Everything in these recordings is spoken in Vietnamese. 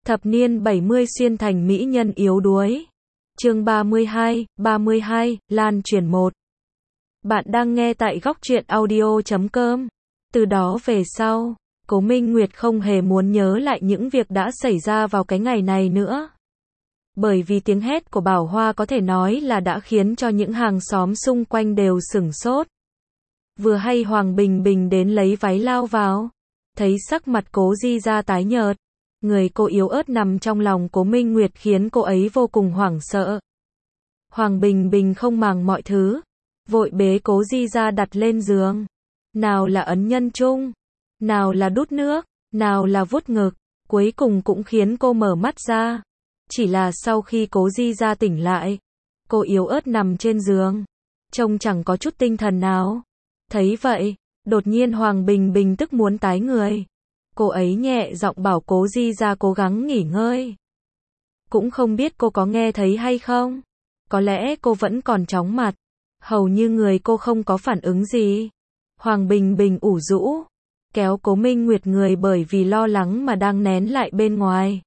Thập niên 70 xuyên thành mỹ nhân yếu đuối. Chương 32, lan truyền 1. Bạn đang nghe tại góc truyện audio.com. Từ đó về sau, Cố Minh Nguyệt không hề muốn nhớ lại những việc đã xảy ra vào cái ngày này nữa. Bởi vì tiếng hét của Bảo Hoa có thể nói là đã khiến cho những hàng xóm xung quanh đều sửng sốt. Vừa hay Hoàng Bình Bình đến lấy váy lao vào, thấy sắc mặt Cố Di Gia tái nhợt, người cô yếu ớt nằm trong lòng Cố Minh Nguyệt khiến cô ấy vô cùng hoảng sợ. Hoàng Bình Bình không màng mọi thứ, vội bế Cố Di Gia đặt lên giường. Nào là ấn nhân trung, nào là đút nước, nào là vuốt ngực, cuối cùng cũng khiến cô mở mắt ra. Chỉ là sau khi Cố Di Gia tỉnh lại, cô yếu ớt nằm trên giường, trông chẳng có chút tinh thần nào. Thấy vậy, đột nhiên Hoàng Bình Bình tức muốn tái người. Cô ấy nhẹ giọng bảo Cố Di Gia cố gắng nghỉ ngơi. Cũng không biết cô có nghe thấy hay không. Có lẽ cô vẫn còn chóng mặt. Hầu như người cô không có phản ứng gì. Hoàng Bình Bình ủ rũ, kéo Cố Minh Nguyệt người bởi vì lo lắng mà đang nén lại bên ngoài.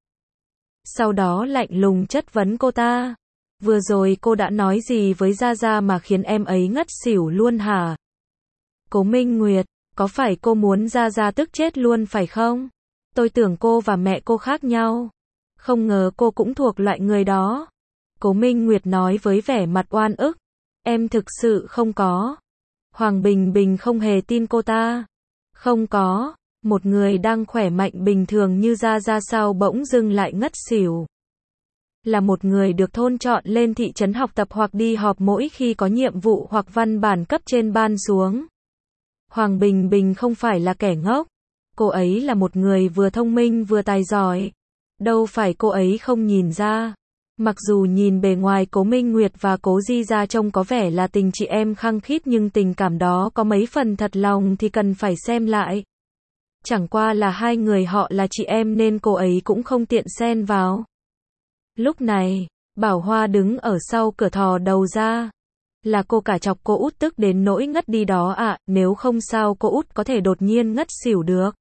Sau đó lạnh lùng chất vấn cô ta. Vừa rồi cô đã nói gì với Gia Gia mà khiến em ấy ngất xỉu luôn hả? Cố Minh Nguyệt, có phải cô muốn Gia Gia tức chết luôn phải không? Tôi tưởng cô và mẹ cô khác nhau. Không ngờ cô cũng thuộc loại người đó. Cố Minh Nguyệt nói với vẻ mặt oan ức. Em thực sự không có. Hoàng Bình Bình không hề tin cô ta. Không có, một người đang khỏe mạnh bình thường như Gia Gia sao bỗng dưng lại ngất xỉu. Là một người được thôn chọn lên thị trấn học tập hoặc đi họp mỗi khi có nhiệm vụ hoặc văn bản cấp trên ban xuống. Hoàng Bình Bình không phải là kẻ ngốc. Cô ấy là một người vừa thông minh vừa tài giỏi. Đâu phải cô ấy không nhìn ra. Mặc dù nhìn bề ngoài Cố Minh Nguyệt và Cố Di Gia trông có vẻ là tình chị em khăng khít nhưng tình cảm đó có mấy phần thật lòng thì cần phải xem lại. Chẳng qua là hai người họ là chị em nên cô ấy cũng không tiện xen vào. Lúc này, Bảo Hoa đứng ở sau cửa thò đầu ra. Là cô cả chọc cô út tức đến nỗi ngất đi đó ạ, nếu không sao cô út có thể đột nhiên ngất xỉu được.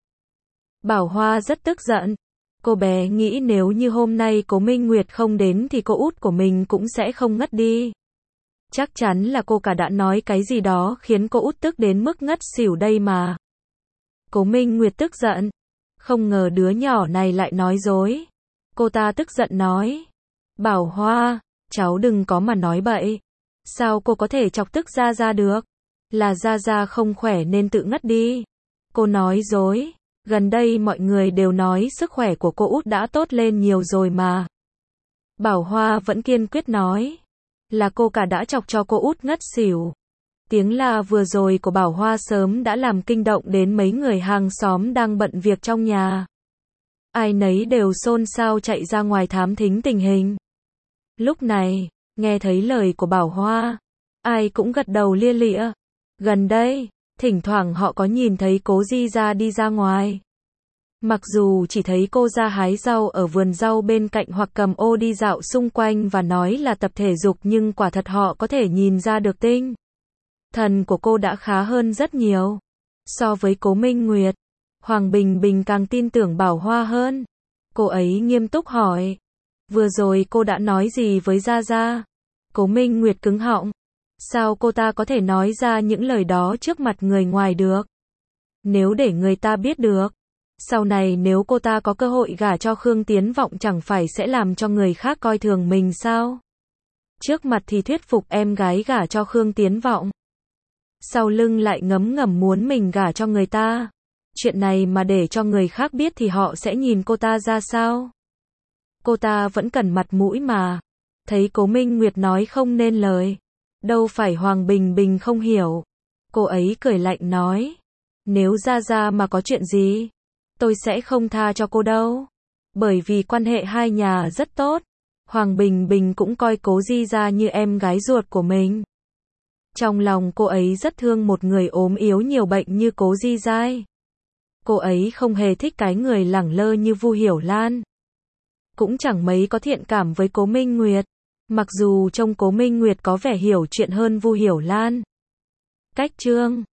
Bảo Hoa rất tức giận. Cô bé nghĩ nếu như hôm nay Cố Minh Nguyệt không đến thì cô út của mình cũng sẽ không ngất đi. Chắc chắn là cô cả đã nói cái gì đó khiến cô út tức đến mức ngất xỉu đây mà. Cố Minh Nguyệt tức giận. Không ngờ đứa nhỏ này lại nói dối. Cô ta tức giận nói. Bảo Hoa, cháu đừng có mà nói bậy. Sao cô có thể chọc tức Gia Gia được? Là Gia Gia không khỏe nên tự ngất đi. Cô nói dối. Gần đây mọi người đều nói sức khỏe của cô út đã tốt lên nhiều rồi mà. Bảo Hoa vẫn kiên quyết nói. Là cô cả đã chọc cho cô út ngất xỉu. Tiếng la vừa rồi của Bảo Hoa sớm đã làm kinh động đến mấy người hàng xóm đang bận việc trong nhà. Ai nấy đều xôn xao chạy ra ngoài thám thính tình hình. Lúc này, nghe thấy lời của Bảo Hoa, ai cũng gật đầu lia lịa. Gần đây, thỉnh thoảng họ có nhìn thấy Cố Di Gia đi ra ngoài. Mặc dù chỉ thấy cô ra hái rau ở vườn rau bên cạnh hoặc cầm ô đi dạo xung quanh và nói là tập thể dục nhưng quả thật họ có thể nhìn ra được tinh thần của cô đã khá hơn rất nhiều. So với Cố Minh Nguyệt, Hoàng Bình Bình càng tin tưởng Bảo Hoa hơn. Cô ấy nghiêm túc hỏi. Vừa rồi cô đã nói gì với Gia Gia? Cố Minh Nguyệt cứng họng. Sao cô ta có thể nói ra những lời đó trước mặt người ngoài được? Nếu để người ta biết được, sau này nếu cô ta có cơ hội gả cho Khương Tiến Vọng chẳng phải sẽ làm cho người khác coi thường mình sao? Trước mặt thì thuyết phục em gái gả cho Khương Tiến Vọng. Sau lưng lại ngấm ngầm muốn mình gả cho người ta. Chuyện này mà để cho người khác biết thì họ sẽ nhìn cô ta ra sao? Cô ta vẫn cần mặt mũi mà. Thấy Cố Minh Nguyệt nói không nên lời. Đâu phải Hoàng Bình Bình không hiểu. Cô ấy cười lạnh nói. Nếu Gia Gia mà có chuyện gì, tôi sẽ không tha cho cô đâu. Bởi vì quan hệ hai nhà rất tốt. Hoàng Bình Bình cũng coi Cố Di Gia như em gái ruột của mình. Trong lòng cô ấy rất thương một người ốm yếu nhiều bệnh như Cố Di Gia. Cô ấy không hề thích cái người lẳng lơ như Vu Hiểu Lan. Cũng chẳng mấy có thiện cảm với Cố Minh Nguyệt. Mặc dù trông Cố Minh Nguyệt có vẻ hiểu chuyện hơn Vu Hiểu Lan. Cách chương